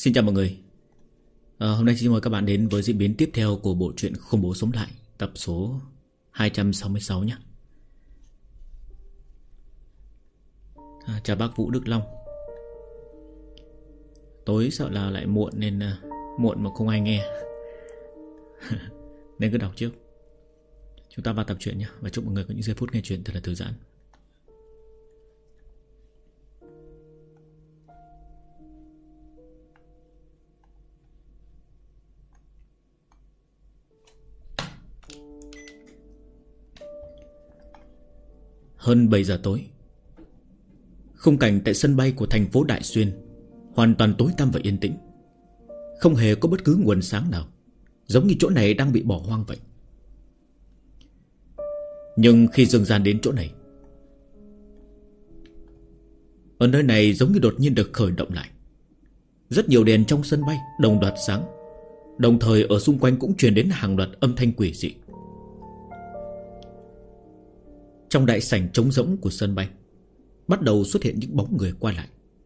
Xin chào mọi người. Hôm nay xin mời các bạn đến với diễn biến tiếp theo của bộ truyện Khủng bố sống lại, tập số 266 nhé. Chào bác Vũ Đức Long. Tối sợ là lại muộn nên muộn mà không ai nghe nên cứ đọc trước. Chúng ta vào tập truyện nhé. Và chúc mọi người có những giây phút nghe chuyện thật là thư giãn. Hơn 7 giờ tối, khung cảnh tại sân bay của thành phố Đại Xuyên hoàn toàn tối tăm và yên tĩnh. Không hề có bất cứ nguồn sáng nào, giống như chỗ này đang bị bỏ hoang vậy. Nhưng khi Dương Gian đến chỗ này, ở nơi này giống như đột nhiên được khởi động lại. Rất nhiều đèn trong sân bay đồng loạt sáng, đồng thời ở xung quanh cũng truyền đến hàng loạt âm thanh quỷ dị. Trong đại sảnh trống rỗng của sân bay bắt đầu xuất hiện những bóng người qua lại.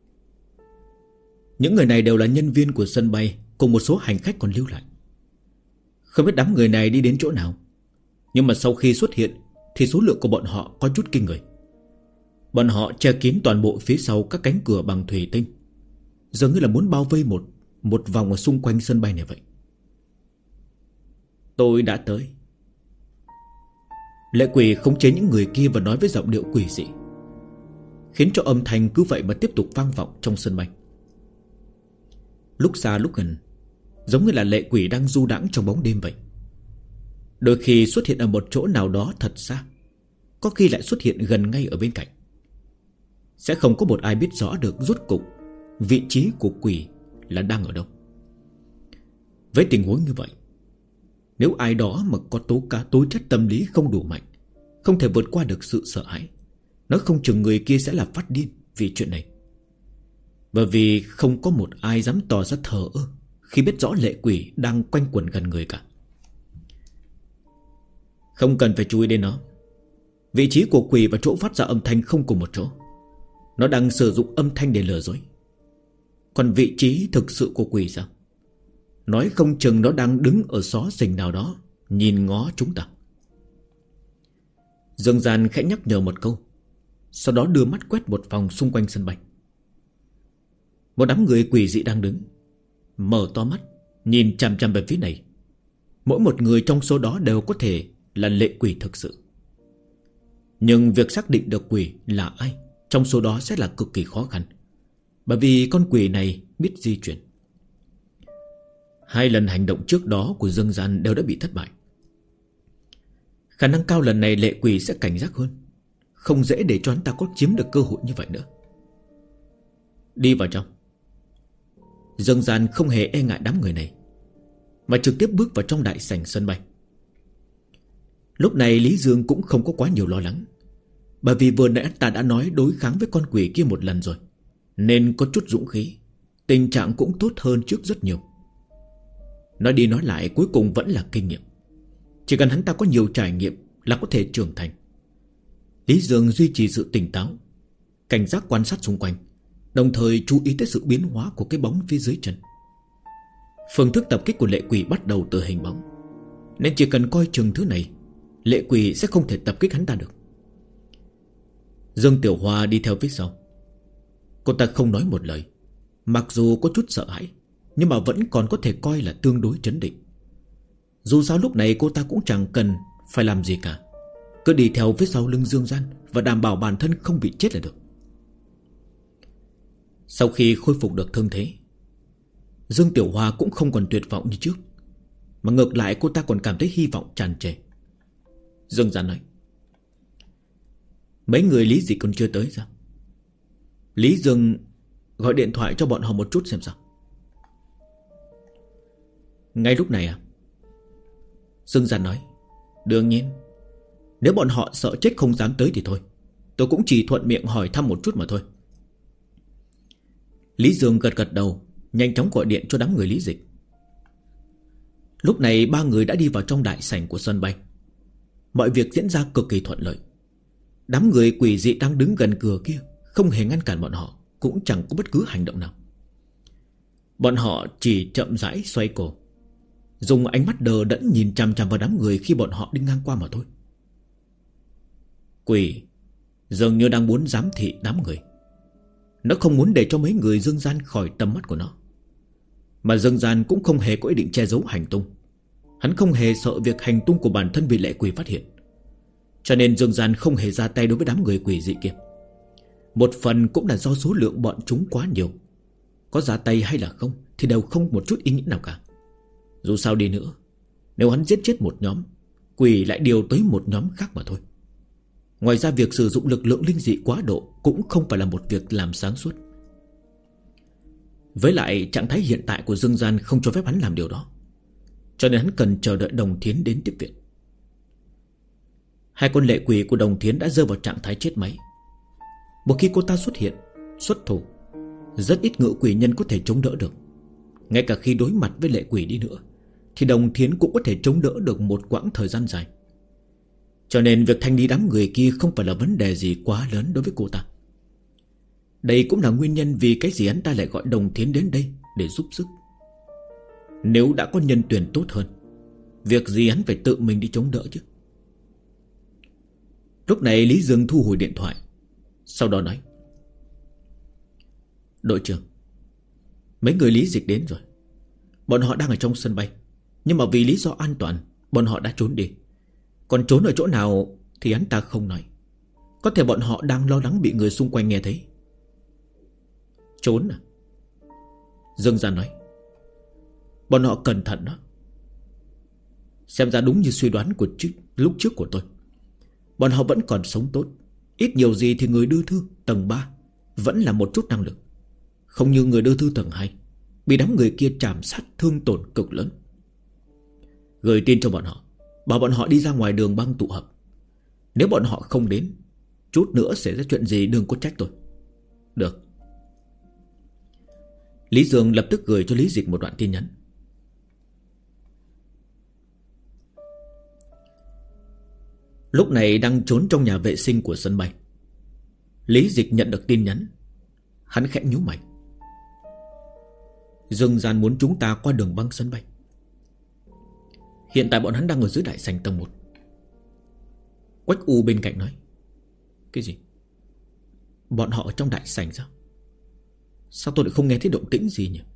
Những người này đều là nhân viên của sân bay, cùng một số hành khách còn lưu lại. Không biết đám người này đi đến chỗ nào, nhưng mà sau khi xuất hiện thì số lượng của bọn họ có chút kinh người. Bọn họ che kín toàn bộ phía sau các cánh cửa bằng thủy tinh, dường như là muốn bao vây một vòng ở xung quanh sân bay này vậy. Tôi đã tới. Lệ quỷ khống chế những người kia và nói với giọng điệu quỷ dị, khiến cho âm thanh cứ vậy mà tiếp tục vang vọng trong sân bay. Lúc xa lúc gần, giống như là lệ quỷ đang du đãng trong bóng đêm vậy. Đôi khi xuất hiện ở một chỗ nào đó thật xa, có khi lại xuất hiện gần ngay ở bên cạnh. Sẽ không có một ai biết rõ được rốt cục vị trí của quỷ là đang ở đâu. Với tình huống như vậy, nếu ai đó mà có tố chất tâm lý không đủ mạnh, không thể vượt qua được sự sợ hãi, nói không chừng người kia sẽ là phát điên vì chuyện này. Bởi vì không có một ai dám tỏ ra thờ ơ khi biết rõ lệ quỷ đang quanh quẩn gần người cả. Không cần phải chú ý đến nó. Vị trí của quỷ và chỗ phát ra âm thanh không cùng một chỗ. Nó đang sử dụng âm thanh để lừa dối. Còn vị trí thực sự của quỷ sao? Nói không chừng nó đang đứng ở xó xỉnh nào đó, nhìn ngó chúng ta. Dương Gian khẽ nhắc nhở một câu, sau đó đưa mắt quét một vòng xung quanh sân bay. Một đám người quỷ dị đang đứng, mở to mắt nhìn chằm chằm về phía này. Mỗi một người trong số đó đều có thể là lệ quỷ thực sự. Nhưng việc xác định được quỷ là ai trong số đó sẽ là cực kỳ khó khăn, bởi vì con quỷ này biết di chuyển. 2 lần hành động trước đó của Dương Gian đều đã bị thất bại. Khả năng cao lần này lệ quỷ sẽ cảnh giác hơn, không dễ để cho hắn ta có chiếm được cơ hội như vậy nữa. Đi vào trong. Dương Gian không hề e ngại đám người này, mà trực tiếp bước vào trong đại sảnh sân bay. Lúc này Lý Dương cũng không có quá nhiều lo lắng, bởi vì vừa nãy ta đã nói đối kháng với con quỷ kia một lần rồi, nên có chút dũng khí. Tình trạng cũng tốt hơn trước rất nhiều. Nói đi nói lại cuối cùng vẫn là kinh nghiệm. Chỉ cần hắn ta có nhiều trải nghiệm là có thể trưởng thành. Lý Dương duy trì sự tỉnh táo, cảnh giác quan sát xung quanh, đồng thời chú ý tới sự biến hóa của cái bóng phía dưới chân. Phương thức tập kích của lệ quỷ bắt đầu từ hình bóng, nên chỉ cần coi chừng thứ này, lệ quỷ sẽ không thể tập kích hắn ta được. Dương Tiểu Hoa đi theo phía sau. Cô ta không nói một lời, mặc dù có chút sợ hãi, nhưng mà vẫn còn có thể coi là tương đối trấn định. Dù sao lúc này cô ta cũng chẳng cần phải làm gì cả, cứ đi theo phía sau lưng Dương Gian và đảm bảo bản thân không bị chết là được. Sau khi khôi phục được thương thế, Dương Tiểu Hoa cũng không còn tuyệt vọng như trước, mà ngược lại cô ta còn cảm thấy hy vọng tràn trề. Dương Gian nói, mấy người Lý Dịch còn chưa tới sao? Lý Dương gọi điện thoại cho bọn họ một chút xem sao. Ngay lúc này à? Dương Gian nói, đương nhiên. Nếu bọn họ sợ chết không dám tới thì thôi, tôi cũng chỉ thuận miệng hỏi thăm một chút mà thôi. Lý Dương gật gật đầu, nhanh chóng gọi điện cho đám người Lý Dịch. Lúc này 3 người đã đi vào trong đại sảnh của sân bay. Mọi việc diễn ra cực kỳ thuận lợi. Đám người quỷ dị đang đứng gần cửa kia không hề ngăn cản bọn họ, cũng chẳng có bất cứ hành động nào. Bọn họ chỉ chậm rãi xoay cổ, dùng ánh mắt đờ đẫn nhìn chằm chằm vào đám người khi bọn họ đi ngang qua mà thôi. Quỷ dường như đang muốn giám thị đám người. Nó không muốn để cho mấy người Dương Gian khỏi tầm mắt của nó. Mà Dương Gian cũng không hề có ý định che giấu hành tung. Hắn không hề sợ việc hành tung của bản thân bị lệ quỷ phát hiện, cho nên Dương Gian không hề ra tay đối với đám người quỷ dị kia. Một phần cũng là do số lượng bọn chúng quá nhiều. Có ra tay hay là không thì đều không một chút ý nghĩa nào cả. Dù sao đi nữa, nếu hắn giết chết một nhóm, quỷ lại điều tới một nhóm khác mà thôi. Ngoài ra việc sử dụng lực lượng linh dị quá độ cũng không phải là một việc làm sáng suốt. Với lại trạng thái hiện tại của Dương Gian không cho phép hắn làm điều đó, cho nên hắn cần chờ đợi Đồng Thiến đến tiếp viện. Hai con lệ quỷ của Đồng Thiến đã rơi vào trạng thái chết máy. Một khi cô ta xuất hiện, xuất thủ, rất ít ngự quỷ nhân có thể chống đỡ được. Ngay cả khi đối mặt với lệ quỷ đi nữa thì Đồng Thiến cũng có thể chống đỡ được một quãng thời gian dài. Cho nên việc thanh lý đám người kia không phải là vấn đề gì quá lớn đối với cô ta. Đây cũng là nguyên nhân vì cái gì hắn ta lại gọi Đồng Thiến đến đây để giúp sức. Nếu đã có nhân tuyển tốt hơn, việc gì hắn phải tự mình đi chống đỡ chứ. Lúc này Lý Dương thu hồi điện thoại, sau đó nói: Đội trưởng, mấy người Lý Dịch đến rồi. Bọn họ đang ở trong sân bay, nhưng mà vì lý do an toàn bọn họ đã trốn đi. Còn trốn ở chỗ nào thì hắn ta không nói. Có thể bọn họ đang lo lắng bị người xung quanh nghe thấy. Trốn à? Dương Gian nói: Bọn họ cẩn thận đó. Xem ra đúng như suy đoán của lúc trước của tôi. Bọn họ vẫn còn sống tốt. Ít nhiều gì thì người đưa thư tầng 3 vẫn là một chút năng lực, không như người đưa thư tầng 2 bị đám người kia chảm sát thương tổn cực lớn. Gửi tin cho bọn họ, bảo bọn họ đi ra ngoài đường băng tụ hợp. Nếu bọn họ không đến, chút nữa xảy ra chuyện gì đừng có trách tôi. Được. Lý Dương lập tức gửi cho Lý Dịch một đoạn tin nhắn. Lúc này đang trốn trong nhà vệ sinh của sân bay. Lý Dịch nhận được tin nhắn, hắn khẽ nhíu mày. Dương Gian muốn chúng ta qua đường băng sân bay. Hiện tại bọn hắn đang ở dưới đại sảnh tầng 1. Quách U bên cạnh nói: Cái gì? Bọn họ ở trong đại sảnh sao? Sao tôi lại không nghe thấy động tĩnh gì nhỉ?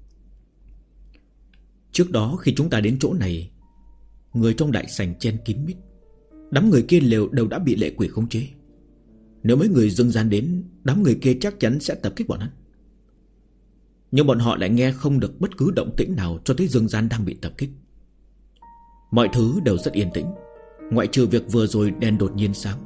Trước đó khi chúng ta đến chỗ này, người trong đại sảnh chen kín mít. Đám người kia đều đã bị lệ quỷ khống chế. Nếu mấy người Dương Gian đến, đám người kia chắc chắn sẽ tập kích bọn hắn. Nhưng bọn họ lại nghe không được bất cứ động tĩnh nào cho thấy Dương Gian đang bị tập kích. Mọi thứ đều rất yên tĩnh, ngoại trừ việc vừa rồi đèn đột nhiên sáng.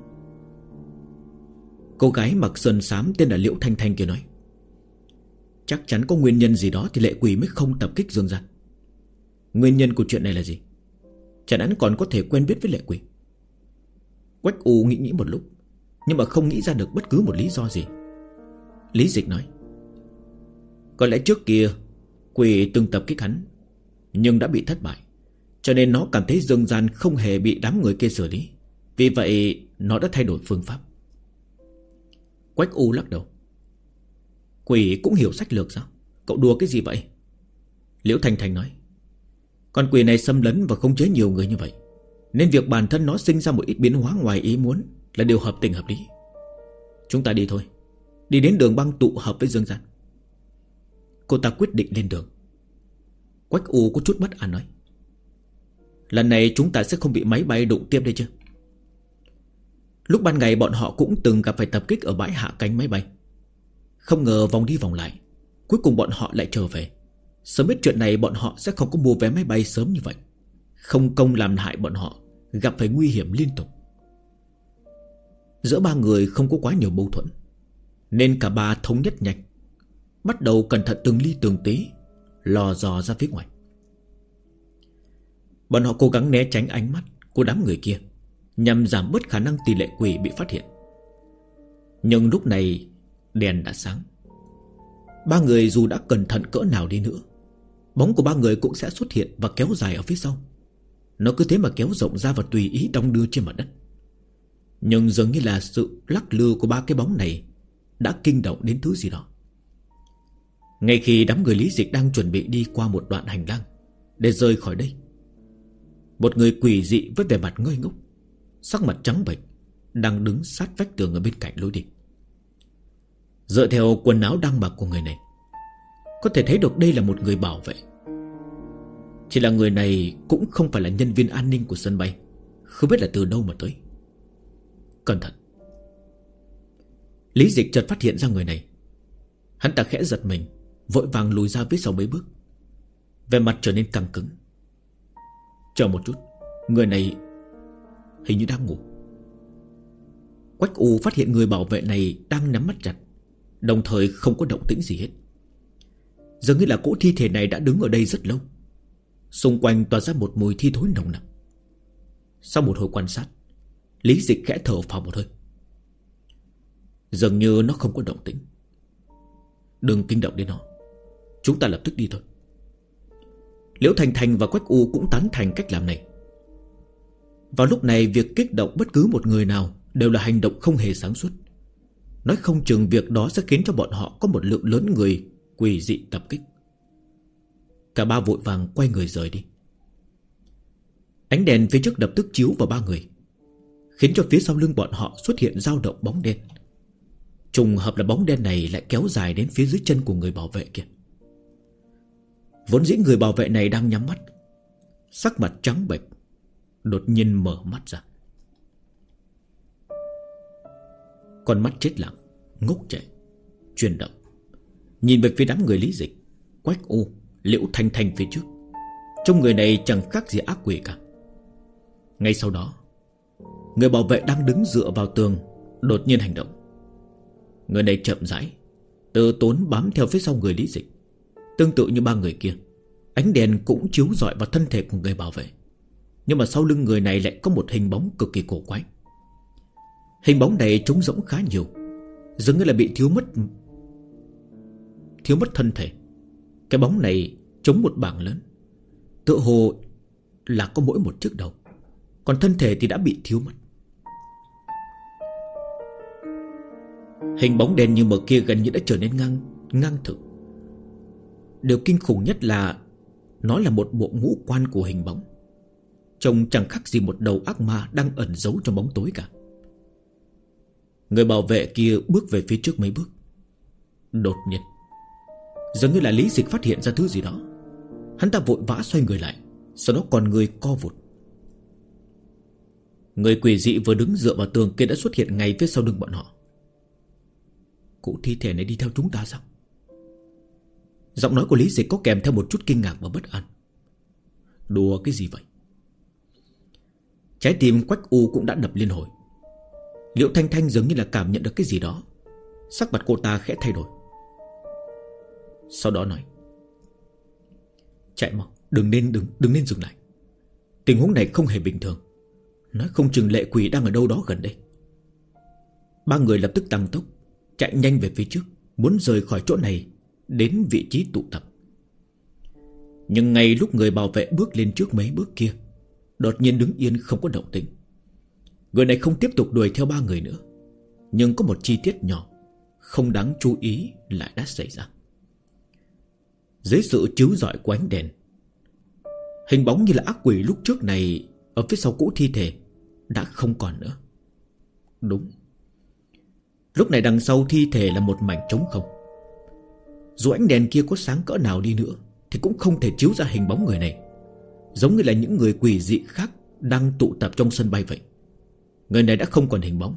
Cô gái mặc sơn xám tên là Liễu Thanh Thanh kia nói: Chắc chắn có nguyên nhân gì đó thì lệ quỷ mới không tập kích Dương Gian. Nguyên nhân của chuyện này là gì? Chẳng hắn còn có thể quen biết với lệ quỷ. Quách U nghĩ một lúc, nhưng mà không nghĩ ra được bất cứ một lý do gì. Lý Dịch nói: Có lẽ trước kia quỷ từng tập kích hắn, nhưng đã bị thất bại, cho nên nó cảm thấy Dương Gian không hề bị đám người kia xử lý. Vì vậy nó đã thay đổi phương pháp. Quách U lắc đầu: Quỷ cũng hiểu sách lược sao? Cậu đùa cái gì vậy? Liễu Thanh Thanh nói: Con quỷ này xâm lấn và khống chế nhiều người như vậy, nên việc bản thân nó sinh ra một ít biến hóa ngoài ý muốn là điều hợp tình hợp lý. Chúng ta đi thôi. Đi đến đường băng tụ hợp với Dương Gian. Cô ta quyết định lên đường. Quách U có chút bất an nói: Lần này chúng ta sẽ không bị máy bay đụng tiếp đây chứ? Lúc ban ngày bọn họ cũng từng gặp phải tập kích ở bãi hạ cánh máy bay. Không ngờ vòng đi vòng lại, cuối cùng bọn họ lại trở về. Sớm biết chuyện này bọn họ sẽ không có mua vé máy bay sớm như vậy. Không công làm hại bọn họ, gặp phải nguy hiểm liên tục. Giữa ba người không có quá nhiều mâu thuẫn, nên cả ba thống nhất nhanh, bắt đầu cẩn thận từng ly từng tí lò dò ra phía ngoài. Bọn họ cố gắng né tránh ánh mắt của đám người kia, nhằm giảm bớt khả năng tỷ lệ quỷ bị phát hiện. Nhưng lúc này đèn đã sáng. Ba người dù đã cẩn thận cỡ nào đi nữa, bóng của ba người cũng sẽ xuất hiện và kéo dài ở phía sau. Nó cứ thế mà kéo rộng ra và tùy ý đong đưa trên mặt đất. Nhưng dường như là sự lắc lư của ba cái bóng này đã kinh động đến thứ gì đó. Ngay khi đám người Lý Dịch đang chuẩn bị đi qua một đoạn hành lang để rời khỏi đây, một người quỷ dị với vẻ mặt ngây ngốc, sắc mặt trắng bệch, đang đứng sát vách tường ở bên cạnh lối đi. Dựa theo quần áo đang mặc của người này, có thể thấy được đây là một người bảo vệ. Chỉ là người này cũng không phải là nhân viên an ninh của sân bay, không biết là từ đâu mà tới. Cẩn thận! Lý Dịch chợt phát hiện ra người này. Hắn ta khẽ giật mình, vội vàng lùi ra phía sau mấy bước, vẻ mặt trở nên căng cứng. Chờ một chút, người này hình như đang ngủ. Quách U phát hiện người bảo vệ này đang nhắm mắt chặt, đồng thời không có động tĩnh gì hết. Dường như là cỗ thi thể này đã đứng ở đây rất lâu. Xung quanh tỏa ra một mùi thi thối nồng nặc. Sau một hồi quan sát, Lý Dịch khẽ thở phào một hơi. Dường như nó không có động tĩnh. Đừng kinh động đến nó, chúng ta lập tức đi thôi. Liễu Thành Thành và Quách U cũng tán thành cách làm này. Vào lúc này, việc kích động bất cứ một người nào đều là hành động không hề sáng suốt. Nói không chừng việc đó sẽ khiến cho bọn họ có một lượng lớn người quỷ dị tập kích. Cả ba vội vàng quay người rời đi. Ánh đèn phía trước lập tức chiếu vào ba người, khiến cho phía sau lưng bọn họ xuất hiện dao động bóng đen. Trùng hợp là bóng đen này lại kéo dài đến phía dưới chân của người bảo vệ kia. Vốn dĩ người bảo vệ này đang nhắm mắt, sắc mặt trắng bệch, đột nhiên mở mắt ra. Con mắt chết lặng, ngốc trệ, chuyển động, nhìn về phía đám người Lý Dịch, Quách U, Liễu Thanh Thanh phía trước. Trong người này chẳng khác gì ác quỷ cả. Ngay sau đó, người bảo vệ đang đứng dựa vào tường đột nhiên hành động. Người này chậm rãi, từ tốn bám theo phía sau người Lý Dịch. Tương tự như ba người kia, ánh đèn cũng chiếu rọi vào thân thể của người bảo vệ. Nhưng mà sau lưng người này lại có một hình bóng cực kỳ cổ quái. Hình bóng này trống rỗng khá nhiều, dường như là bị thiếu mất thân thể. Cái bóng này trống một bảng lớn, tựa hồ là có mỗi một chiếc đầu, còn thân thể thì đã bị thiếu mất. Hình bóng đen như mờ kia gần như đã trở nên ngang thực. Điều kinh khủng nhất là nó là một bộ ngũ quan của hình bóng, trông chẳng khác gì một đầu ác ma đang ẩn giấu trong bóng tối cả. Người bảo vệ kia bước về phía trước mấy bước. Đột nhiên, dường như là Lý Dịch phát hiện ra thứ gì đó. Hắn ta vội vã xoay người lại, sau đó còn người co vụt. Người quỷ dị vừa đứng dựa vào tường kia đã xuất hiện ngay phía sau lưng bọn họ. Cụ thi thể này đi theo chúng ta sao? Giọng nói của Lý Dịch có kèm theo một chút kinh ngạc và bất an. Đùa cái gì vậy? Trái tim Quách U cũng đã đập liên hồi. Liễu Thanh Thanh dường như là cảm nhận được cái gì đó, sắc mặt cô ta khẽ thay đổi. Sau đó nói: chạy mau, đừng nên dừng lại. Tình huống này không hề bình thường. Nói không chừng lệ quỷ đang ở đâu đó gần đây. Ba người lập tức tăng tốc, chạy nhanh về phía trước, muốn rời khỏi chỗ này đến vị trí tụ tập. Nhưng ngay lúc người bảo vệ bước lên trước mấy bước kia, đột nhiên đứng yên không có động tĩnh. Người này không tiếp tục đuổi theo ba người nữa, nhưng có một chi tiết nhỏ không đáng chú ý lại đã xảy ra. Dưới sự chiếu rọi của ánh đèn, hình bóng như là ác quỷ lúc trước này ở phía sau cỗ thi thể đã không còn nữa. Đúng, lúc này đằng sau thi thể là một mảnh trống không. Dù ánh đèn kia có sáng cỡ nào đi nữa thì cũng không thể chiếu ra hình bóng người này, giống như là những người quỷ dị khác đang tụ tập trong sân bay vậy. Người này đã không còn hình bóng.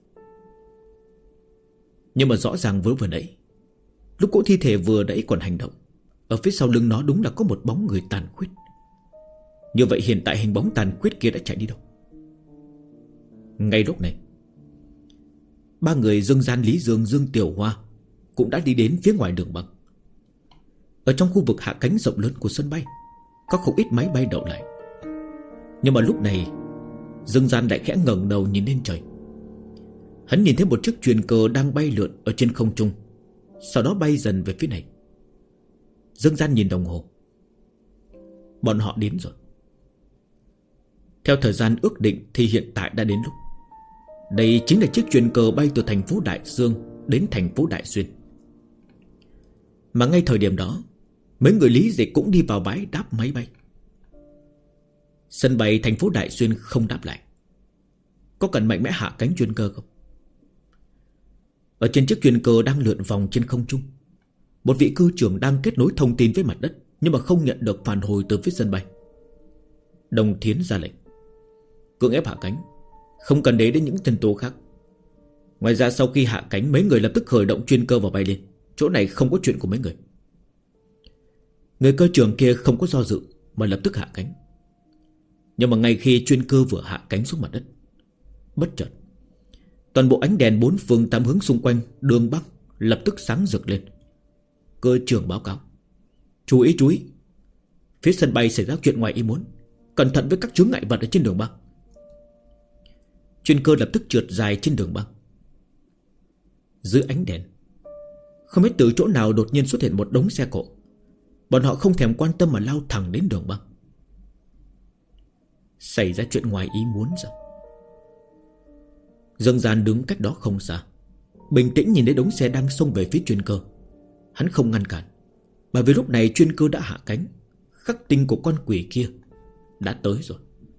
Nhưng mà rõ ràng vừa nãy, lúc cỗ thi thể vừa nãy còn hành động, ở phía sau lưng nó đúng là có một bóng người tàn khuyết. Như vậy hiện tại hình bóng tàn khuyết kia đã chạy đi đâu? Ngay lúc này, ba người Dương Gian, Lý Dương, Dương Tiểu Hoa cũng đã đi đến phía ngoài đường băng. Ở trong khu vực hạ cánh rộng lớn của sân bay, có không ít máy bay đậu lại. Nhưng mà lúc này, Dương Gian lại khẽ ngẩng đầu nhìn lên trời. Hắn nhìn thấy một chiếc chuyền cờ đang bay lượn ở trên không trung, sau đó bay dần về phía này. Dương Gian nhìn đồng hồ. Bọn họ đến rồi. Theo thời gian ước định thì hiện tại đã đến lúc. Đây chính là chiếc chuyền cờ bay từ thành phố Đại Dương đến thành phố Đại Xuyên. Mà ngay thời điểm đó, mấy người Lý Dịch cũng đi vào bãi đáp máy bay. Sân bay thành phố Đại Xuyên không đáp lại. Có cần mạnh mẽ hạ cánh chuyên cơ không? Ở trên chiếc chuyên cơ đang lượn vòng trên không trung, một vị cơ trưởng đang kết nối thông tin với mặt đất, nhưng mà không nhận được phản hồi từ phía sân bay. Đồng Thiến ra lệnh cưỡng ép hạ cánh, không cần để đến những nhân tố khác. Ngoài ra sau khi hạ cánh, mấy người lập tức khởi động chuyên cơ và bay lên. Chỗ này không có chuyện của mấy người. Người cơ trưởng kia không có do dự mà lập tức hạ cánh. Nhưng mà ngay khi chuyên cơ vừa hạ cánh xuống mặt đất, bất chợt toàn bộ ánh đèn bốn phương tám hướng xung quanh đường băng lập tức sáng rực lên. Cơ trưởng báo cáo: chú ý, phía sân bay xảy ra chuyện ngoài ý muốn, cẩn thận với các chướng ngại vật ở trên đường băng. Chuyên cơ lập tức trượt dài trên đường băng. Dưới ánh đèn, không biết từ chỗ nào đột nhiên xuất hiện một đống xe cộ. Bọn họ không thèm quan tâm mà lao thẳng đến đường băng. Xảy ra chuyện ngoài ý muốn sao? Dương Gian đứng cách đó không xa, bình tĩnh nhìn thấy đống xe đang xông về phía chuyên cơ. Hắn không ngăn cản, bởi vì lúc này chuyên cơ đã hạ cánh. Khắc tinh của con quỷ kia đã tới rồi.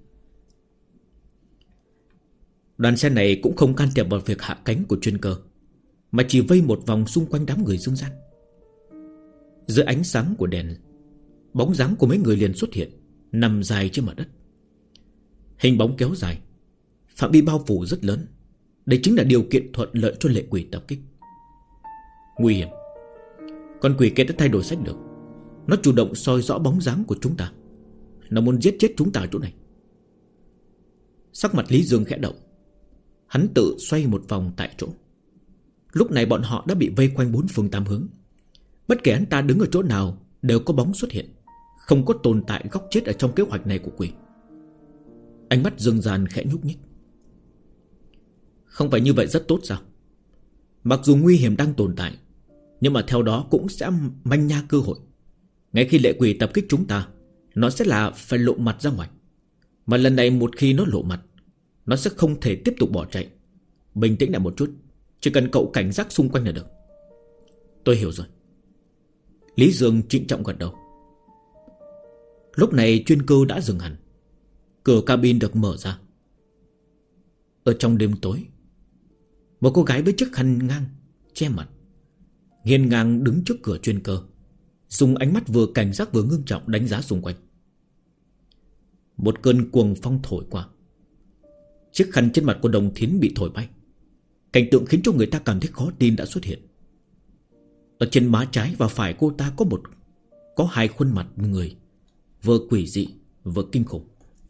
Đoàn xe này cũng không can thiệp vào việc hạ cánh của chuyên cơ, mà chỉ vây một vòng xung quanh đám người Dương Gian. Dưới ánh sáng của đèn, bóng dáng của mấy người liền xuất hiện, nằm dài trên mặt đất. Hình bóng kéo dài, phạm vi bao phủ rất lớn. Đây chính là điều kiện thuận lợi cho lệ quỷ tập kích. Nguy hiểm. Con quỷ kia đã thay đổi sách lược. Nó chủ động soi rõ bóng dáng của chúng ta. Nó muốn giết chết chúng ta ở chỗ này. Sắc mặt Lý Dương khẽ động. Hắn tự xoay một vòng tại chỗ. Lúc này bọn họ đã bị vây quanh bốn phương tám hướng. Bất kể hắn ta đứng ở chỗ nào đều có bóng xuất hiện. Không có tồn tại góc chết ở trong kế hoạch này của quỷ. Ánh mắt Dương Gian khẽ nhúc nhích. Không phải như vậy rất tốt sao? Mặc dù nguy hiểm đang tồn tại, nhưng mà theo đó cũng sẽ manh nha cơ hội. Ngay khi lệ quỷ tập kích chúng ta, nó sẽ là phải lộ mặt ra ngoài. Mà lần này một khi nó lộ mặt, nó sẽ không thể tiếp tục bỏ chạy. Bình tĩnh lại một chút, chỉ cần cậu cảnh giác xung quanh là được. Tôi hiểu rồi. Lý Dương trịnh trọng gật đầu. Lúc này chuyên cơ đã dừng hẳn. Cửa cabin được mở ra. Ở trong đêm tối, một cô gái với chiếc khăn ngang che mặt hiên ngang đứng trước cửa chuyên cơ, dùng ánh mắt vừa cảnh giác vừa ngưng trọng đánh giá xung quanh. Một cơn cuồng phong thổi qua. Chiếc khăn trên mặt của Đồng Thiến bị thổi bay. Cảnh tượng khiến cho người ta cảm thấy khó tin đã xuất hiện. Ở trên má trái và phải cô ta có hai khuôn mặt người, vừa quỷ dị vừa kinh khủng.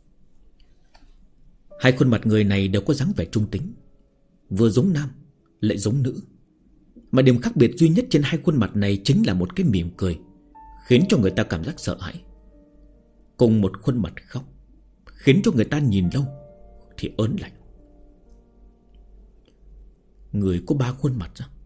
Hai khuôn mặt người này đều có dáng vẻ trung tính, vừa giống nam lại giống nữ. Mà điểm khác biệt duy nhất trên hai khuôn mặt này chính là một cái mỉm cười, khiến cho người ta cảm giác sợ hãi. Cùng một khuôn mặt khóc, khiến cho người ta nhìn lâu thì ớn lạnh. Người có ba khuôn mặt sao?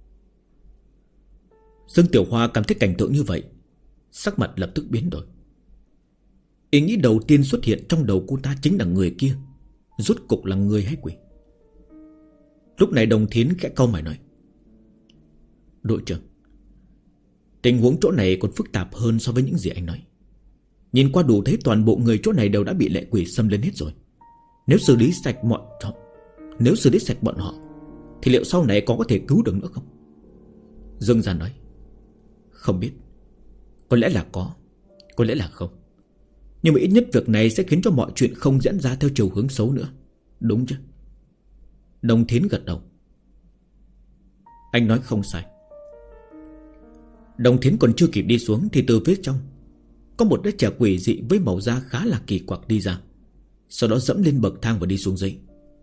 Dương Tiểu Hoa cảm thấy cảnh tượng như vậy, sắc mặt lập tức biến đổi. Ý nghĩ đầu tiên xuất hiện trong đầu cô ta chính là người kia rốt cục là người hay quỷ. Lúc này Đồng Thiến khẽ cau mày nói: đội trưởng, tình huống chỗ này còn phức tạp hơn so với những gì anh nói. Nhìn qua đủ thấy toàn bộ người chỗ này đều đã bị lệ quỷ xâm lên hết rồi. Nếu xử lý sạch bọn họ thì liệu sau này có thể cứu được nữa không? Dương Gian nói: không biết. Có lẽ là có, có lẽ là không. Nhưng mà ít nhất việc này sẽ khiến cho mọi chuyện không diễn ra theo chiều hướng xấu nữa. Đúng chứ? Đồng Thiến gật đầu. Anh nói không sai. Đồng Thiến còn chưa kịp đi xuống thì từ phía trong có một đứa trẻ quỷ dị với màu da khá là kỳ quặc đi ra, sau đó dẫm lên bậc thang và đi xuống dưới.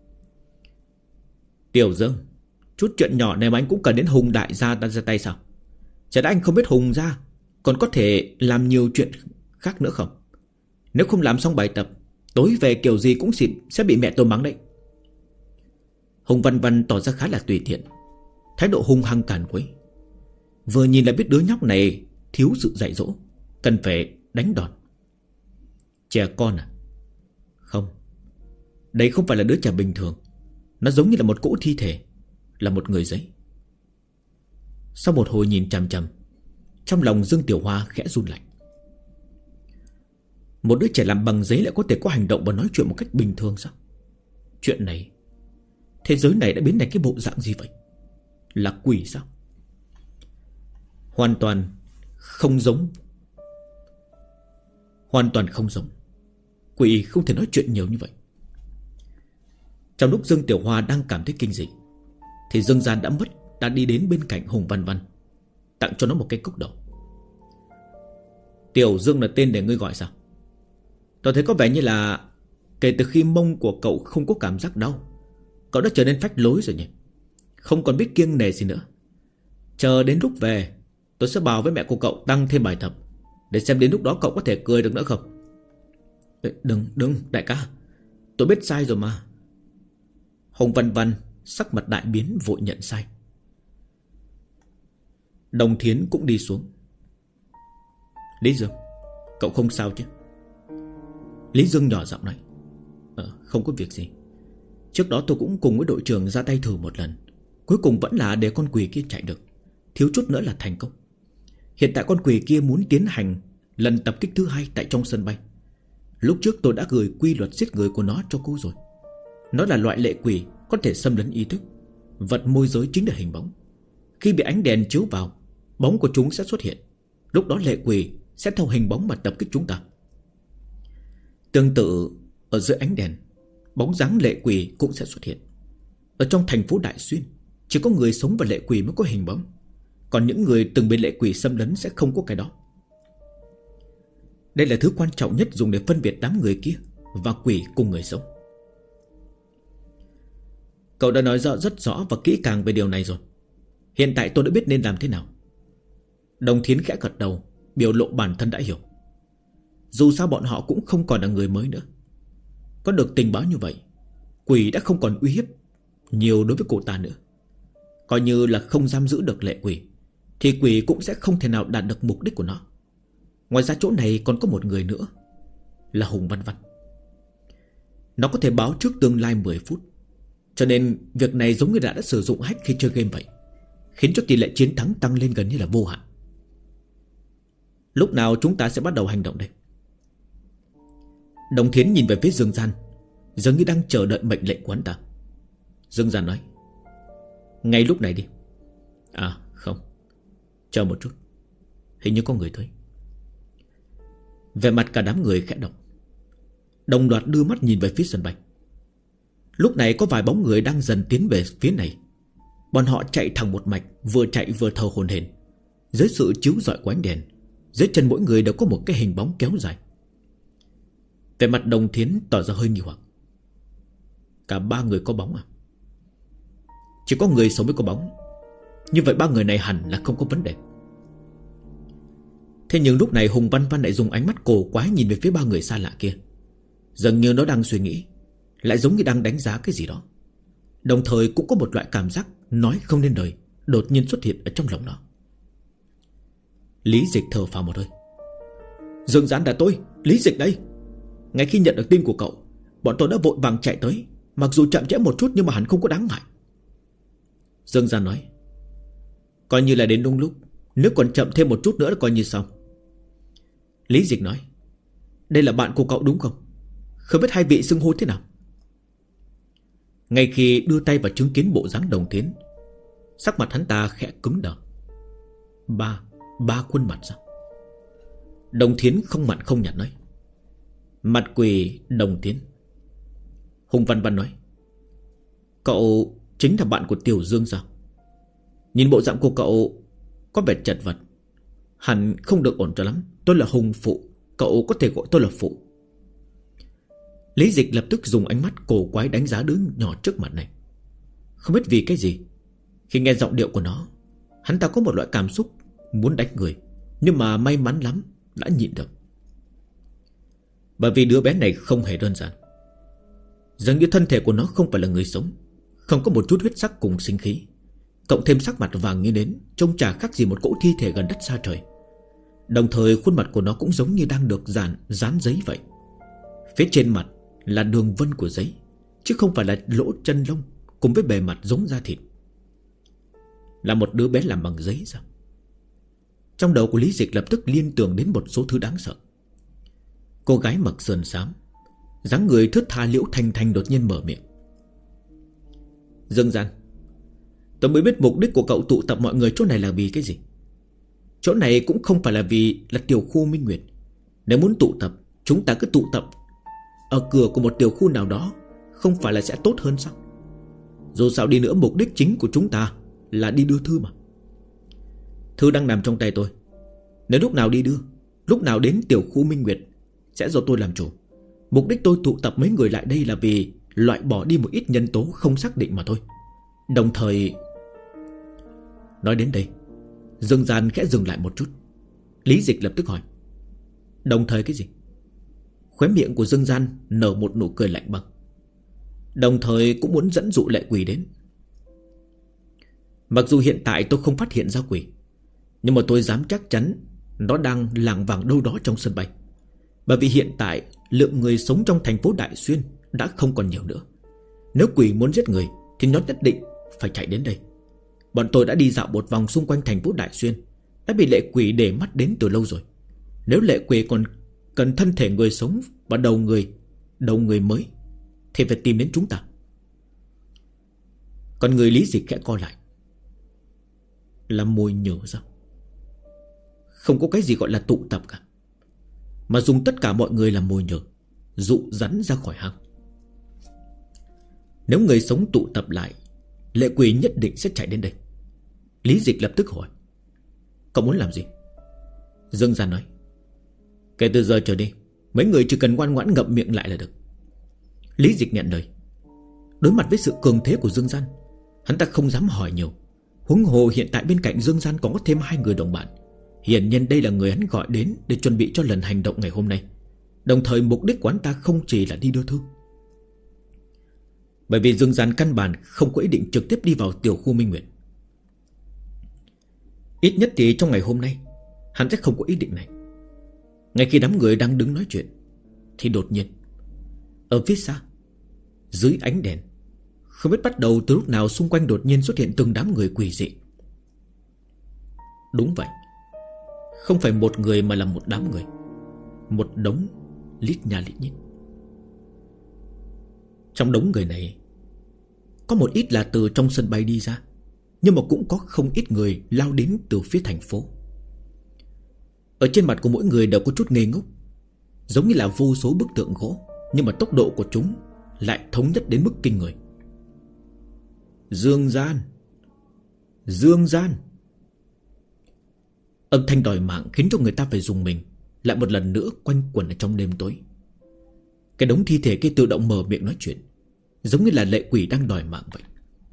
Tiểu Dương, chút chuyện nhỏ này mà anh cũng cần đến Hùng đại gia ta ra tay sao? Chả đã anh không biết Hùng gia còn có thể làm nhiều chuyện khác nữa không? Nếu không làm xong bài tập, tối về kiểu gì cũng sẽ bị mẹ tôi mắng đấy. Hùng Văn Văn tỏ ra khá là tùy tiện, thái độ hung hăng càn quấy. Vừa nhìn là biết đứa nhóc này thiếu sự dạy dỗ, cần phải đánh đòn. Trẻ con à? Không, đây không phải là đứa trẻ bình thường. Nó giống như là một cỗ thi thể, là một người giấy. Sau một hồi nhìn chằm chằm, Trong lòng Dương Tiểu Hoa khẽ run lạnh. Một đứa trẻ làm bằng giấy lại có thể có hành động và nói chuyện một cách bình thường sao? Chuyện này, thế giới này đã biến thành cái bộ dạng gì vậy? Là quỷ sao? Hoàn toàn không giống. Hoàn toàn không giống. Quỷ không thể nói chuyện nhiều như vậy. Trong lúc Dương Tiểu Hoa đang cảm thấy kinh dị thì Dương Gian đã đi đến bên cạnh Hùng Văn Văn, tặng cho nó một cái cốc đầu. Tiểu Dương là tên để ngươi gọi sao? Tôi thấy có vẻ như là kể từ khi mông của cậu không có cảm giác đau, cậu đã trở nên phách lối rồi nhỉ? Không còn biết kiêng nể gì nữa. Chờ đến lúc về, tôi sẽ bảo với mẹ của cậu tăng thêm bài tập, để xem đến lúc đó cậu có thể cười được nữa không. Đừng đại ca, tôi biết sai rồi mà. Hùng Văn Văn sắc mặt đại biến vội nhận sai. Đồng Thiến cũng đi xuống. Lý Dương, cậu không sao chứ? Lý Dương nhỏ giọng nói, không có việc gì. Trước đó tôi cũng cùng với đội trưởng ra tay thử một lần, cuối cùng vẫn là để con quỷ kia chạy được, thiếu chút nữa là thành công. Hiện tại con quỷ kia muốn tiến hành lần tập kích thứ 2 tại trong sân bay. Lúc trước tôi đã gửi quy luật giết người của nó cho cô rồi. Nó là loại lệ quỷ có thể xâm lấn ý thức. Vật môi giới chính là hình bóng. Khi bị ánh đèn chiếu vào, bóng của chúng sẽ xuất hiện. Lúc đó lệ quỷ sẽ theo hình bóng mà tập kích chúng ta. Tương tự, ở dưới ánh đèn, bóng dáng lệ quỷ cũng sẽ xuất hiện. Ở trong thành phố Đại Xuyên, chỉ có người sống và lệ quỷ mới có hình bóng. Còn những người từng bị lệ quỷ xâm lấn sẽ không có cái đó. Đây là thứ quan trọng nhất dùng để phân biệt đám người kia và quỷ cùng người sống. Cậu đã nói rất rõ và kỹ càng về điều này rồi. Hiện tại tôi đã biết nên làm thế nào. Đồng Thiến khẽ gật đầu, biểu lộ bản thân đã hiểu. Dù sao bọn họ cũng không còn là người mới nữa. Có được tình báo như vậy, quỷ đã không còn uy hiếp nhiều đối với cô ta nữa. Coi như là không giam giữ được lệ quỷ, thì quỷ cũng sẽ không thể nào đạt được mục đích của nó. Ngoài ra chỗ này còn có một người nữa, là Hùng Văn Văn. Nó có thể báo trước tương lai 10 phút, cho nên việc này giống như đã sử dụng hack khi chơi game vậy, khiến cho tỷ lệ chiến thắng tăng lên gần như là vô hạn. Lúc nào chúng ta sẽ bắt đầu hành động đây? Đồng Thiến nhìn về phía Dương Gian, dường như đang chờ đợi mệnh lệnh của hắn ta. Dương Gian nói, ngay lúc này đi. À không, chờ một chút, hình như có người tới. Về mặt cả đám người khẽ động, đồng loạt đưa mắt nhìn về phía sân bay. Lúc này có vài bóng người đang dần tiến về phía này. Bọn họ chạy thẳng một mạch, vừa chạy vừa thở hổn hển. Dưới sự chiếu rọi của ánh đèn, dưới chân mỗi người đều có một cái hình bóng kéo dài. Về mặt Đồng Thiến tỏ ra hơi nghi hoặc. Cả 3 người có bóng à? Chỉ có người sống mới có bóng. Như vậy 3 người này hẳn là không có vấn đề. Thế nhưng lúc này Hùng Văn Văn lại dùng ánh mắt cổ quái nhìn về phía 3 người xa lạ kia. Dường như nó đang suy nghĩ, lại giống như đang đánh giá cái gì đó. Đồng thời cũng có một loại cảm giác nói không nên lời đột nhiên xuất hiện ở trong lòng nó. Lý Dịch thở phào một hơi. Dương Gián đã tôi, Lý Dịch đây. Ngay khi nhận được tin của cậu, bọn tôi đã vội vàng chạy tới. Mặc dù chậm trễ một chút nhưng mà hẳn không có đáng ngại. Dương Gián nói, coi như là đến đúng lúc. Nếu còn chậm thêm một chút nữa là coi như xong. Lý Dịch nói, đây là bạn của cậu đúng không? Không biết hai vị xưng hô thế nào? Ngay khi đưa tay vào chứng kiến bộ dáng Đồng Thiến, sắc mặt hắn ta khẽ cứng đờ. Ba khuôn mặt sao? Đồng Thiến không mặn không nhạt nói, mặt quỷ Đồng Thiến. Hùng Văn Văn nói, cậu chính là bạn của Tiểu Dương sao? Nhìn bộ dạng của cậu có vẻ chật vật, hẳn không được ổn cho lắm. Tôi là Hùng Phụ, cậu có thể gọi tôi là Phụ. Lý Dịch lập tức dùng ánh mắt cổ quái đánh giá đứa nhỏ trước mặt này. Không biết vì cái gì, khi nghe giọng điệu của nó, hắn ta có một loại cảm xúc muốn đánh người, nhưng mà may mắn lắm đã nhịn được. Bởi vì đứa bé này không hề đơn giản. Dường như thân thể của nó không phải là người sống, không có một chút huyết sắc cùng sinh khí, cộng thêm sắc mặt vàng như nến, trông chả khác gì một cỗ thi thể gần đất xa trời. Đồng thời khuôn mặt của nó cũng giống như đang được dán giấy vậy. Phía trên mặt là đường vân của giấy, chứ không phải là lỗ chân lông cùng với bề mặt giống da thịt. Là một đứa bé làm bằng giấy sao? Trong đầu của Lý Dịch lập tức liên tưởng đến một số thứ đáng sợ. Cô gái mặc sườn xám, dáng người thướt tha Liễu Thanh Thanh đột nhiên mở miệng. Dương Gian, tôi mới biết mục đích của cậu tụ tập mọi người chỗ này là vì cái gì. Chỗ này cũng không phải là vì là tiểu khu Minh Nguyệt. Nếu muốn tụ tập, chúng ta cứ tụ tập ở cửa của một tiểu khu nào đó, không phải là sẽ tốt hơn sao? Dù sao đi nữa, mục đích chính của chúng ta là đi đưa thư mà. Thư đang nằm trong tay tôi. Nếu lúc nào đi đưa, lúc nào đến tiểu khu Minh Nguyệt, sẽ do tôi làm chủ. Mục đích tôi tụ tập mấy người lại đây là vì loại bỏ đi một ít nhân tố không xác định mà thôi. Đồng thời... Nói đến đây, Dương Gian khẽ dừng lại một chút. Lý Dịch lập tức hỏi, đồng thời cái gì? Khóe miệng của Dương Gian nở một nụ cười lạnh băng. Đồng thời cũng muốn dẫn dụ lệ quỷ đến. Mặc dù hiện tại tôi không phát hiện ra quỷ, nhưng mà tôi dám chắc chắn nó đang lảng vảng đâu đó trong sân bay. Bởi vì hiện tại lượng người sống trong thành phố Đại Xuyên đã không còn nhiều nữa. Nếu quỷ muốn giết người thì nó nhất định phải chạy đến đây. Bọn tôi đã đi dạo một vòng xung quanh thành phố Đại Xuyên, đã bị lệ quỷ để mắt đến từ lâu rồi. Nếu lệ quỷ còn cần thân thể người sống và đầu người mới, thì phải tìm đến chúng ta. Còn người Lý Dịch khẽ co lại. Là mồi nhử sao? Không có cái gì gọi là tụ tập cả, mà dùng tất cả mọi người làm mồi nhử, dụ rắn ra khỏi hang. Nếu người sống tụ tập lại, lệ quỷ nhất định sẽ chạy đến đây. Lý Dịch lập tức hỏi, cậu muốn làm gì? Dương Gian nói, kể từ giờ trở đi, mấy người chỉ cần ngoan ngoãn ngậm miệng lại là được. Lý Dịch nhận lời. Đối mặt với sự cường thế của Dương Gian, hắn ta không dám hỏi nhiều. Huống hồ hiện tại bên cạnh Dương Gian còn có thêm 2 người đồng bạn. Hiển nhiên đây là người hắn gọi đến để chuẩn bị cho lần hành động ngày hôm nay. Đồng thời mục đích của hắn ta không chỉ là đi đưa thư. Bởi vì Dương Gian căn bản không có ý định trực tiếp đi vào tiểu khu Minh Nguyệt. Ít nhất thì trong ngày hôm nay hắn sẽ không có ý định này. Ngay khi đám người đang đứng nói chuyện, thì đột nhiên ở phía xa, dưới ánh đèn, không biết bắt đầu từ lúc nào, xung quanh đột nhiên xuất hiện từng đám người quỷ dị. Đúng vậy, không phải một người mà là một đám người, một đống lít nha lít nhít. Trong đống người này, có một ít là từ trong sân bay đi ra, nhưng mà cũng có không ít người lao đến từ phía thành phố. Ở trên mặt của mỗi người đều có chút ngây ngốc, giống như là vô số bức tượng gỗ, nhưng mà tốc độ của chúng lại thống nhất đến mức kinh người. Dương Gian, Dương Gian. Âm thanh đòi mạng khiến cho người ta phải dùng mình, lại một lần nữa quanh quẩn ở trong đêm tối. Cái đống thi thể kia tự động mở miệng nói chuyện, giống như là lệ quỷ đang đòi mạng vậy.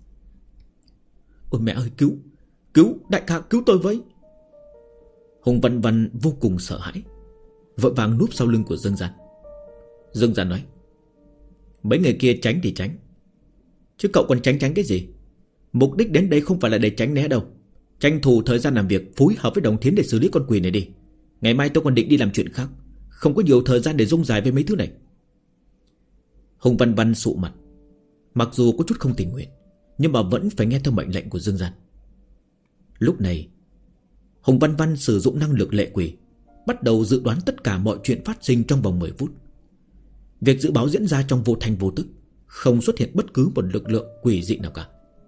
Ôi mẹ ơi, cứu, đại ca cứu tôi với. Hùng Văn Văn vô cùng sợ hãi, vội vàng núp sau lưng của Dương Gian. Dương Gian nói, mấy người kia tránh thì tránh, chứ cậu còn tránh cái gì? Mục đích đến đây không phải là để tránh né đâu. Tranh thủ thời gian làm việc, phối hợp với Đồng Thiến để xử lý con quỷ này đi. Ngày mai tôi còn định đi làm chuyện khác, không có nhiều thời gian để rông dài với mấy thứ này. Hùng Văn Văn sụ mặt, mặc dù có chút không tình nguyện, nhưng mà vẫn phải nghe theo mệnh lệnh của Dương Gian. Lúc này Hùng Văn Văn sử dụng năng lực lệ quỷ, bắt đầu dự đoán tất cả mọi chuyện phát sinh trong vòng 10 phút. Việc dự báo diễn ra trong vô thành vô tức, không xuất hiện bất cứ một lực lượng quỷ dị nào cả.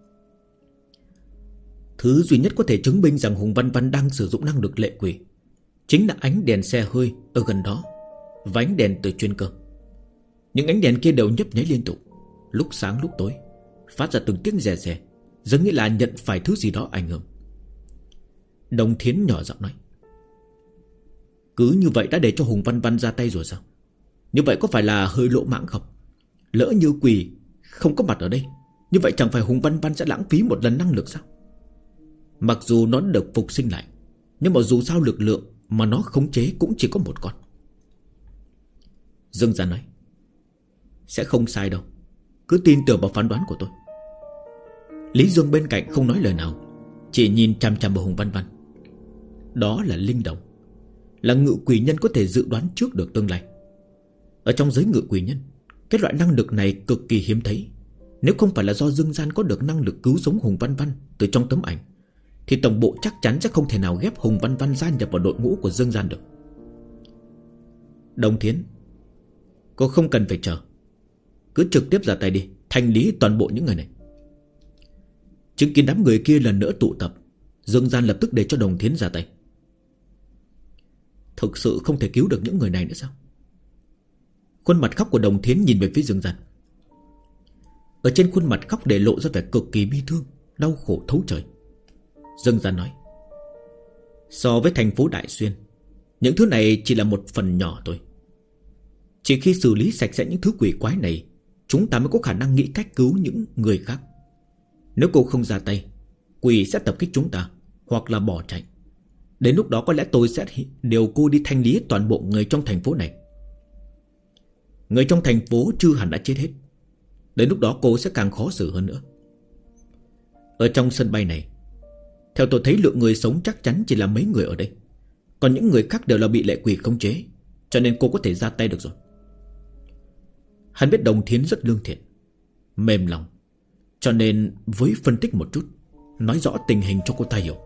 Thứ duy nhất có thể chứng minh rằng Hùng Văn Văn đang sử dụng năng lực lệ quỷ chính là ánh đèn xe hơi ở gần đó và ánh đèn từ chuyên cơ. Những ánh đèn kia đều nhấp nháy liên tục, lúc sáng lúc tối, phát ra từng tiếng rè rè, giống như là nhận phải thứ gì đó ảnh hưởng. Đồng Thiến nhỏ giọng nói, cứ như vậy đã để cho Hùng Văn Văn ra tay rồi sao? Như vậy có phải là hơi lộ mãng không? Lỡ như quỷ không có mặt ở đây, như vậy chẳng phải Hùng Văn Văn sẽ lãng phí một lần năng lực sao? Mặc dù nó được phục sinh lại, nhưng mà dù sao lực lượng mà nó khống chế cũng chỉ có một con. Dương Gian nói, sẽ không sai đâu, cứ tin tưởng vào phán đoán của tôi. Lý Dương bên cạnh không nói lời nào, chỉ nhìn chằm chằm vào Hùng Văn Văn. Đó là linh đồng, là ngự quỷ nhân có thể dự đoán trước được tương lai. Ở trong giới ngự quỷ nhân, cái loại năng lực này cực kỳ hiếm thấy. Nếu không phải là do Dương Gian có được năng lực cứu sống Hùng Văn Văn từ trong tấm ảnh, thì tổng bộ chắc chắn sẽ không thể nào ghép Hùng Văn Văn gia nhập vào đội ngũ của Dương Gian được. Đồng Thiến, cô không cần phải chờ, cứ trực tiếp ra tay đi, thanh lý toàn bộ những người này. Chứng kiến đám người kia lần nữa tụ tập, Dương Gian lập tức để cho Đồng Thiến ra tay. Thực sự không thể cứu được những người này nữa sao? Khuôn mặt khóc của Đồng Thiến nhìn về phía Dương Gian. Ở trên khuôn mặt khóc để lộ ra vẻ cực kỳ bi thương, đau khổ thấu trời. Dương Gian nói: so với thành phố Đại Xuyên, những thứ này chỉ là một phần nhỏ thôi. Chỉ khi xử lý sạch sẽ những thứ quỷ quái này, chúng ta mới có khả năng nghĩ cách cứu những người khác. Nếu cô không ra tay, quỷ sẽ tập kích chúng ta, hoặc là bỏ chạy. Đến lúc đó có lẽ tôi sẽ điều cô đi thanh lý toàn bộ người trong thành phố này. Người trong thành phố chưa hẳn đã chết hết. Đến lúc đó cô sẽ càng khó xử hơn nữa. Ở trong sân bay này, theo tôi thấy lượng người sống chắc chắn chỉ là mấy người ở đây. Còn những người khác đều là bị lệ quỷ khống chế, cho nên cô có thể ra tay được rồi. Hắn biết Đồng Thiến rất lương thiện, mềm lòng, cho nên với phân tích một chút, nói rõ tình hình cho cô ta hiểu.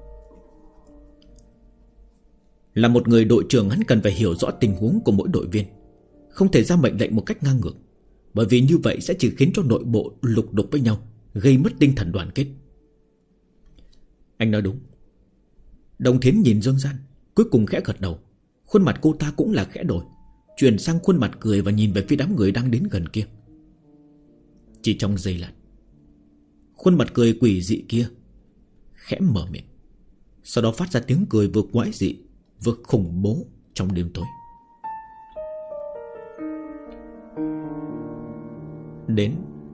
Là một người đội trưởng, hắn cần phải hiểu rõ tình huống của mỗi đội viên, không thể ra mệnh lệnh một cách ngang ngược, bởi vì như vậy sẽ chỉ khiến cho nội bộ lục đục với nhau, gây mất tinh thần đoàn kết. Anh nói đúng. Đồng Thiến nhìn Dương Gian, cuối cùng khẽ gật đầu. Khuôn mặt cô ta cũng là khẽ đổi, chuyển sang khuôn mặt cười và nhìn về phía đám người đang đến gần kia. Chỉ trong giây lát, khuôn mặt cười quỷ dị kia khẽ mở miệng, sau đó phát ra tiếng cười vừa quái dị vừa khủng bố trong đêm tối. Đến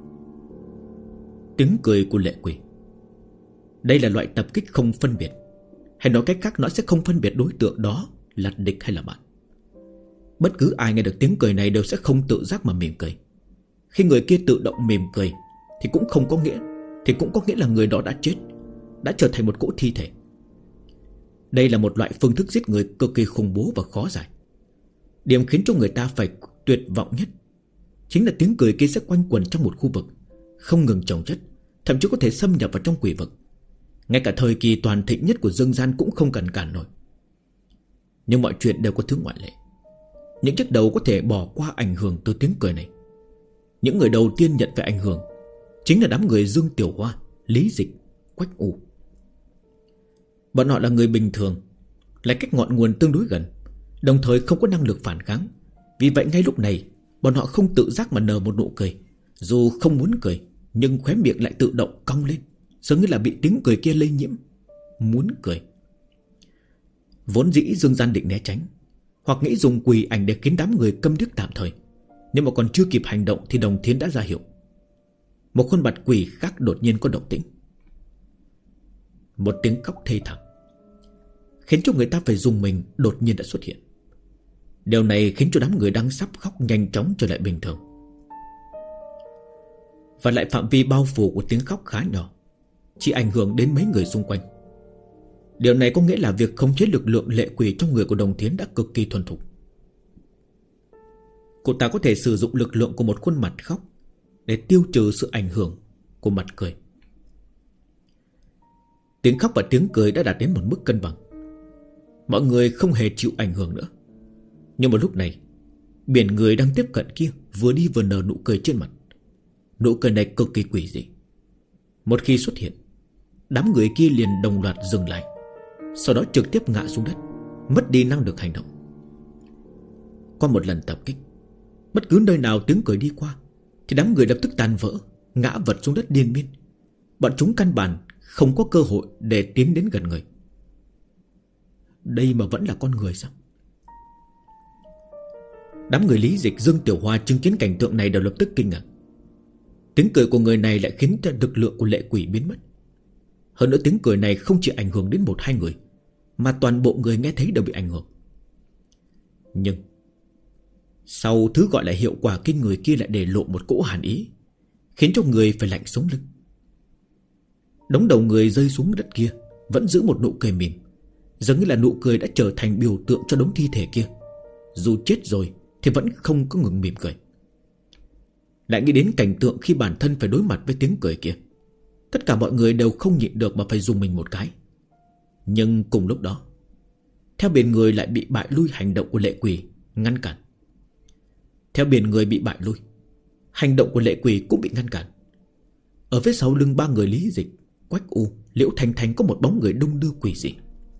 tiếng cười của lệ quỷ. Đây là loại tập kích không phân biệt, hay nói cách khác, nó sẽ không phân biệt đối tượng đó là địch hay là bạn. Bất cứ ai nghe được tiếng cười này đều sẽ không tự giác mà mỉm cười. Khi người kia tự động mỉm cười thì cũng có nghĩa là người đó đã chết, đã trở thành một cỗ thi thể. Đây là một loại phương thức giết người cực kỳ khủng bố và khó giải. Điểm khiến cho người ta phải tuyệt vọng nhất chính là tiếng cười kia sẽ quanh quẩn trong một khu vực, không ngừng chồng chất, thậm chí có thể xâm nhập vào trong quỷ vực. Ngay cả thời kỳ toàn thịnh nhất của Dương Gian cũng không cần cản nổi. Nhưng mọi chuyện đều có thứ ngoại lệ. Những chiếc đầu có thể bỏ qua ảnh hưởng từ tiếng cười này. Những người đầu tiên nhận về ảnh hưởng chính là đám người Dương Tiểu Hoa, Lý Dịch, Quách U. Bọn họ là người bình thường, lại cách ngọn nguồn tương đối gần, đồng thời không có năng lực phản kháng. Vì vậy ngay lúc này bọn họ không tự giác mà nở một nụ cười. Dù không muốn cười, nhưng khóe miệng lại tự động cong lên, giống như là bị tiếng cười kia lây nhiễm, muốn cười. Vốn dĩ Dương Gian định né tránh, hoặc nghĩ dùng quỷ ảnh để khiến đám người câm điếc tạm thời, nhưng mà còn chưa kịp hành động thì Đồng Thiến đã ra hiệu. Một khuôn mặt quỷ khác đột nhiên có động tĩnh. Một tiếng khóc thê thảm khiến cho người ta phải rùng mình đột nhiên đã xuất hiện. Điều này khiến cho đám người đang sắp khóc nhanh chóng trở lại bình thường. Và lại phạm vi bao phủ của tiếng khóc khá nhỏ, chỉ ảnh hưởng đến mấy người xung quanh. Điều này có nghĩa là việc khống chế lực lượng lệ quỷ trong người của Đồng Thiến đã cực kỳ thuần thục. Cô ta có thể sử dụng lực lượng của một khuôn mặt khóc để tiêu trừ sự ảnh hưởng của mặt cười. Tiếng khóc và tiếng cười đã đạt đến một mức cân bằng. Mọi người không hề chịu ảnh hưởng nữa. Nhưng một lúc này, biển người đang tiếp cận kia vừa đi vừa nở nụ cười trên mặt. Nụ cười này cực kỳ quỷ dị. Một khi xuất hiện, đám người kia liền đồng loạt dừng lại, sau đó trực tiếp ngã xuống đất, mất đi năng lực hành động. Qua một lần tập kích, bất cứ nơi nào tiếng cười đi qua thì đám người lập tức tan vỡ, ngã vật xuống đất điên miên. Bọn chúng căn bản không có cơ hội để tiến đến gần người. Đây mà vẫn là con người sao? Đám người Lý Dịch, Dương Tiểu Hoa chứng kiến cảnh tượng này đều lập tức kinh ngạc. Tiếng cười của người này lại khiến cho lực lượng của lệ quỷ biến mất. Hơn nữa tiếng cười này không chỉ ảnh hưởng đến một hai người, mà toàn bộ người nghe thấy đều bị ảnh hưởng. Nhưng sau thứ gọi là hiệu quả kinh người kia lại để lộ một cỗ hàn ý, khiến cho người phải lạnh sống lưng. Đống đầu người rơi xuống đất kia vẫn giữ một nụ cười mỉm, giống như là nụ cười đã trở thành biểu tượng cho đống thi thể kia. Dù chết rồi thì vẫn không có ngừng mỉm cười. Lại nghĩ đến cảnh tượng khi bản thân phải đối mặt với tiếng cười kia, tất cả mọi người đều không nhịn được mà phải dùng mình một cái. Nhưng cùng lúc đó, theo biển người lại bị bại lui hành động của lệ quỷ ngăn cản. Theo biển người bị bại lui, hành động của lệ quỷ cũng bị ngăn cản. Ở phía sau lưng ba người Lý Dịch, Quách U, Liễu Thành Thành có một bóng người đung đưa quỷ dị.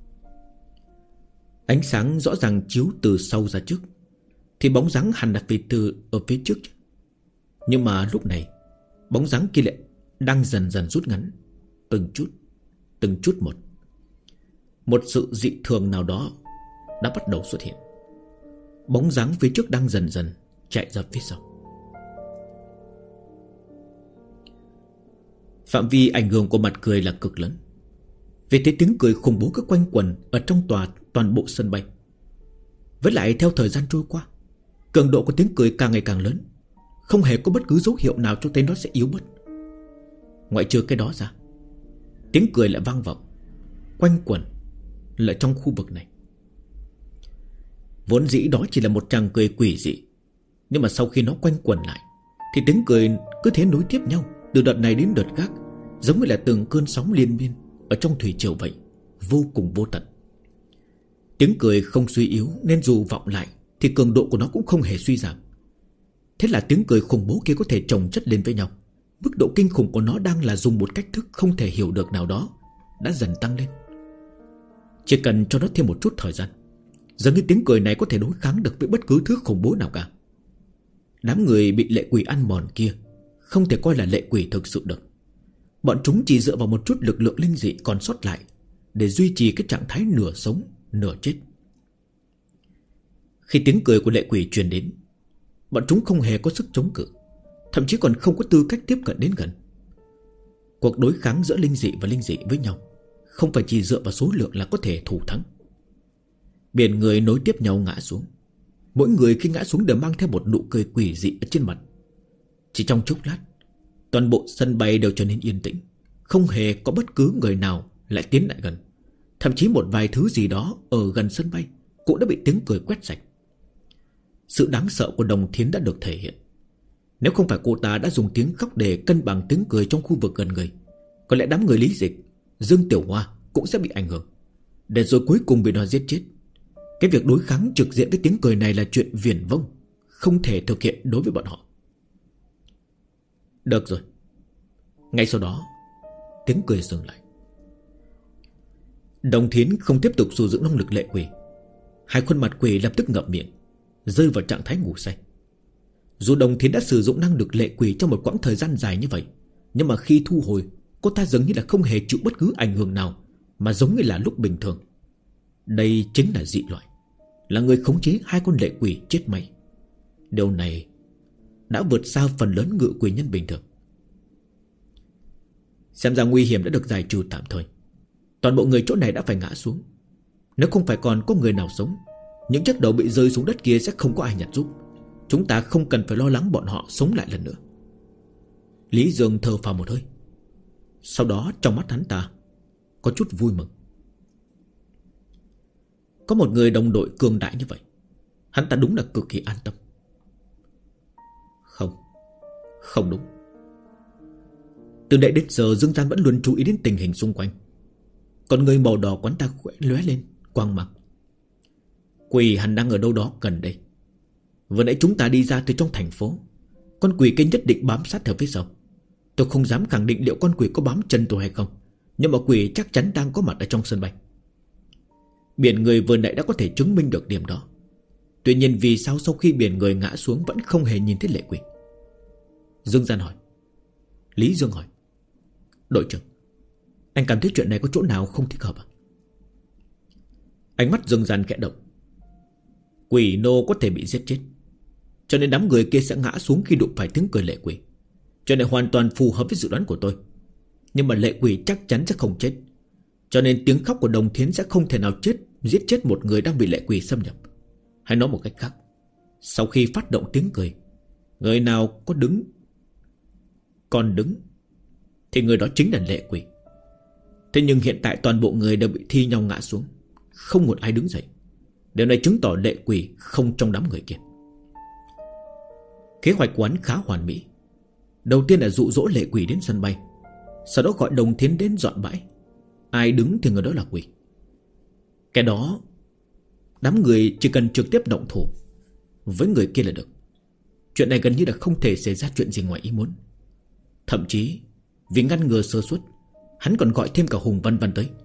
Ánh sáng rõ ràng chiếu từ sau ra trước, thì bóng dáng hẳn là từ ở phía trước. Nhưng mà lúc này, bóng dáng kia lại đang dần dần rút ngắn, từng chút một. Một sự dị thường nào đó đã bắt đầu xuất hiện. Bóng dáng phía trước đang dần dần chạy ra phía sau. Phạm vi ảnh hưởng của mặt cười là cực lớn. Vì thế tiếng cười khủng bố cứ quanh quẩn ở trong toàn bộ sân bay. Với lại theo thời gian trôi qua, cường độ của tiếng cười càng ngày càng lớn, không hề có bất cứ dấu hiệu nào cho thấy nó sẽ yếu bớt. Ngoại trừ cái đó ra, tiếng cười lại vang vọng quanh quẩn lại trong khu vực này. Vốn dĩ đó chỉ là một tràng cười quỷ dị, nhưng mà sau khi nó quanh quẩn lại, thì tiếng cười cứ thế nối tiếp nhau, từ đợt này đến đợt khác, giống như là từng cơn sóng liên miên ở trong thủy triều vậy, vô cùng vô tận. Tiếng cười không suy yếu, nên dù vọng lại thì cường độ của nó cũng không hề suy giảm. Thế là tiếng cười khủng bố kia có thể chồng chất lên với nhau. Mức độ kinh khủng của nó đang là dùng một cách thức không thể hiểu được nào đó đã dần tăng lên. Chỉ cần cho nó thêm một chút thời gian, dường như tiếng cười này có thể đối kháng được với bất cứ thứ khủng bố nào cả. Đám người bị lệ quỷ ăn mòn kia không thể coi là lệ quỷ thực sự được. Bọn chúng chỉ dựa vào một chút lực lượng linh dị còn sót lại để duy trì cái trạng thái nửa sống nửa chết. Khi tiếng cười của lệ quỷ truyền đến, bọn chúng không hề có sức chống cự, thậm chí còn không có tư cách tiếp cận đến gần. Cuộc đối kháng giữa linh dị và linh dị với nhau không phải chỉ dựa vào số lượng là có thể thủ thắng. Biển người nối tiếp nhau ngã xuống. Mỗi người khi ngã xuống đều mang theo một nụ cười quỷ dị ở trên mặt. Chỉ trong chốc lát, toàn bộ sân bay đều trở nên yên tĩnh, không hề có bất cứ người nào lại tiến lại gần. Thậm chí một vài thứ gì đó ở gần sân bay cũng đã bị tiếng cười quét sạch. Sự đáng sợ của Đồng Thiến đã được thể hiện. Nếu không phải cô ta đã dùng tiếng khóc để cân bằng tiếng cười trong khu vực gần người, có lẽ đám người Lý Dịch, Dương Tiểu Hoa cũng sẽ bị ảnh hưởng, để rồi cuối cùng bị nó giết chết. Cái việc đối kháng trực diện với tiếng cười này là chuyện viển vông, không thể thực hiện đối với bọn họ. Được rồi. Ngay sau đó, tiếng cười dừng lại. Đồng Thiến không tiếp tục sử dụng năng lực lệ quỷ. Hai khuôn mặt quỷ lập tức ngậm miệng, rơi vào trạng thái ngủ say. Dù Đồng Thiến đã sử dụng năng lực lệ quỷ trong một quãng thời gian dài như vậy, nhưng mà khi thu hồi, cô ta dường như là không hề chịu bất cứ ảnh hưởng nào, mà giống như là lúc bình thường. Đây chính là dị loại, là người khống chế hai con lệ quỷ chết máy. Điều này đã vượt xa phần lớn ngự quỷ nhân bình thường. Xem ra nguy hiểm đã được giải trừ tạm thời. Toàn bộ người chỗ này đã phải ngã xuống. Nếu không phải còn có người nào sống, những chiếc đầu bị rơi xuống đất kia sẽ không có ai nhặt giúp. Chúng ta không cần phải lo lắng bọn họ sống lại lần nữa. Lý Dương thở phào một hơi. Sau đó trong mắt hắn ta có chút vui mừng. Có một người đồng đội cường đại như vậy, hắn ta đúng là cực kỳ an tâm. Không đúng. Từ nãy đến giờ Dương Gian vẫn luôn chú ý đến tình hình xung quanh. Còn người màu đỏ quán ta lóe lên quang mang. Quỷ hẳn đang ở đâu đó gần đây. Vừa nãy chúng ta đi ra từ trong thành phố, con quỷ kia nhất định bám sát ở phía sau. Tôi không dám khẳng định liệu con quỷ có bám chân tôi hay không, nhưng mà quỷ chắc chắn đang có mặt ở trong sân bay. Biển người vừa nãy đã có thể chứng minh được điểm đó. Tuy nhiên vì sao sau khi biển người ngã xuống vẫn không hề nhìn thấy lệ quỷ? Dương Gian hỏi. Lý Dương hỏi. Đội trưởng, anh cảm thấy chuyện này có chỗ nào không thích hợp à? Ánh mắt Dương Gian khẽ động. Quỷ nô có thể bị giết chết, cho nên đám người kia sẽ ngã xuống khi đụng phải tiếng cười lệ quỷ. Cho nên hoàn toàn phù hợp với dự đoán của tôi. Nhưng mà lệ quỷ chắc chắn sẽ không chết, cho nên tiếng khóc của Đồng Thiến sẽ không thể nào giết chết một người đang bị lệ quỷ xâm nhập. Hay nói một cách khác, sau khi phát động tiếng cười, người nào còn đứng thì người đó chính là lệ quỷ. Thế nhưng hiện tại toàn bộ người đều bị thi nhau ngã xuống, không một ai đứng dậy. Điều này chứng tỏ lệ quỷ không trong đám người kia. Kế hoạch quán khá hoàn mỹ. Đầu tiên là dụ dỗ lệ quỷ đến sân bay, sau đó gọi Đồng Thiến đến dọn bãi. Ai đứng thì người đó là quỷ. Cái đó đám người chỉ cần trực tiếp động thủ với người kia là được. Chuyện này gần như là không thể xảy ra chuyện gì ngoài ý muốn. Thậm chí vì ngăn ngừa sơ suất, hắn còn gọi thêm cả Hùng Văn Văn tới.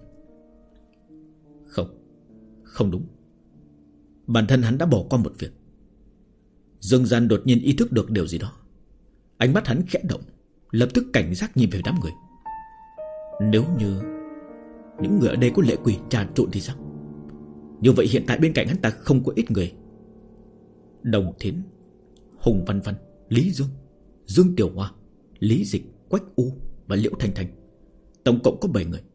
Không đúng. Bản thân hắn đã bỏ qua một việc. Dương Gian đột nhiên ý thức được điều gì đó. Ánh mắt hắn khẽ động, lập tức cảnh giác nhìn về đám người. Nếu như những người ở đây có lệ quỷ trà trộn thì sao? Như vậy hiện tại bên cạnh hắn ta không có ít người. Đồng Thiến, Hùng Văn Văn, Lý Dương, Dương Tiểu Hoa, Lý Dịch, Quách U và Liễu Thanh Thanh. Tổng cộng có 7 người.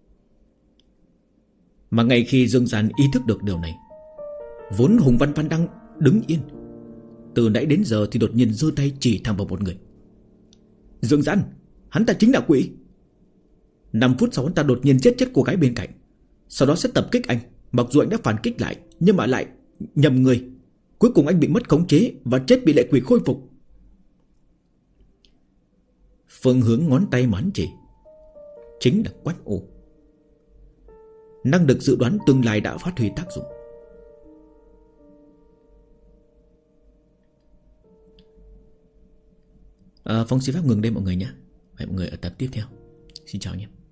Mà ngay khi Dương Gian ý thức được điều này, vốn Hùng Văn Văn đang đứng yên, từ nãy đến giờ thì đột nhiên giơ tay chỉ thẳng vào một người. Dương Gian, hắn ta chính là quỷ. 5 phút sau hắn ta đột nhiên giết chết cô gái bên cạnh, sau đó sẽ tập kích anh. Mặc dù anh đã phản kích lại, nhưng mà lại nhầm người. Cuối cùng anh bị mất khống chế và chết bị lệ quỷ khôi phục. Phương hướng ngón tay mà hắn chỉ chính là Quách U. Năng lực dự đoán tương lai đã phát huy tác dụng. Phong xin phép ngừng đây mọi người nhé. Hẹn mọi người ở tập tiếp theo. Xin chào nhé.